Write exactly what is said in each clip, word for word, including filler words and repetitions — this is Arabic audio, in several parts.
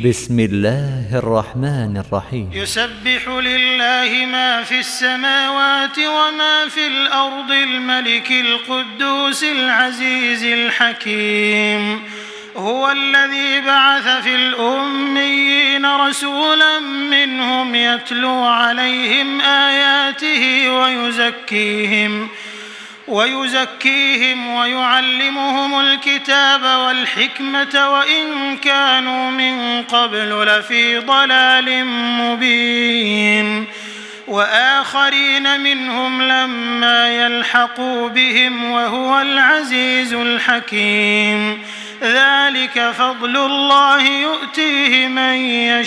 بسم الله الرحمن الرحيم. يسبح لله ما في السماوات وما في الأرض الملك القدوس العزيز الحكيم. هو الذي بعث في الأميين رسولا منهم يتلو عليهم آياته ويزكيهم ويزكيهم ويعلمهم الكتاب والحكمة وإن كانوا من قبل لفي ضلال مبين. وآخرين منهم لما يلحقوا بهم وهو العزيز الحكيم. ذلك فضل الله يؤتيه من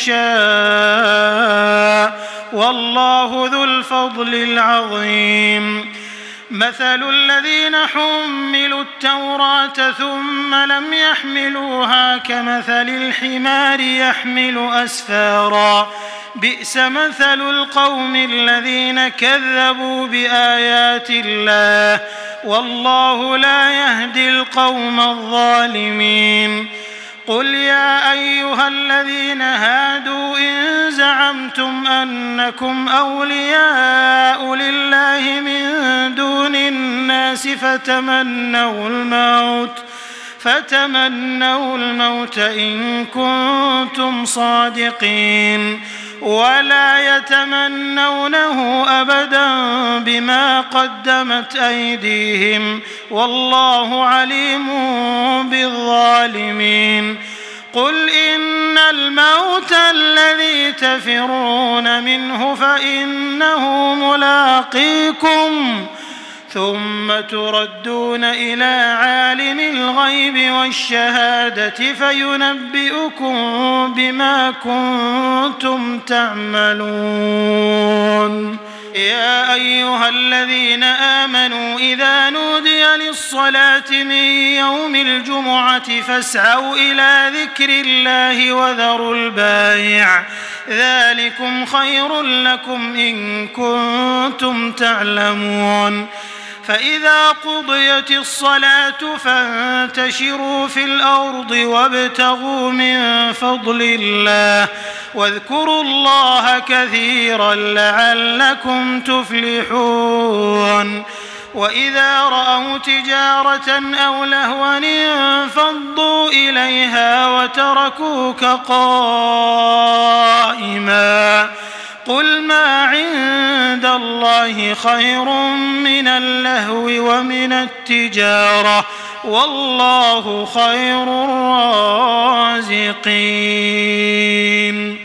يشاء والله ذو الفضل العظيم. مثل الذين حملوا التوراة ثم لم يحملوها كمثل الحمار يحمل أسفارا بئس مثل القوم الذين كذبوا بآيات الله والله لا يهدي القوم الظالمين. قل يا أيها الذين هادوا إن زعمتم أنكم أولياء لله من دون الناس فتمنوا الموت فتمنوا الموت إن كنتم صادقين ولا يتمنونه أبدا بما قدمت أيديهم والله عليم بالظالمين. قل إن الموت الذي تفرون منه فإنه ملاقيكم ثم تردون إلى عالم الغيب والشهادة فينبئكم بما كنتم تعملون. يا أيها الذين آمنوا إذا نودي للصلاة من يوم الجمعة فاسعوا إلى ذكر الله وذروا البيع ذلكم خير لكم إن كنتم تعلمون. فإذا قضيت الصلاة فانتشروا في الأرض وابتغوا من فضل الله واذكروا الله كثيرا لعلكم تفلحون. وإذا رأوا تجارة أو لهوا انفضوا إليها وتركوك قائما قل ما عند الله خير من اللهو ومن التجارة والله خير الرازقين.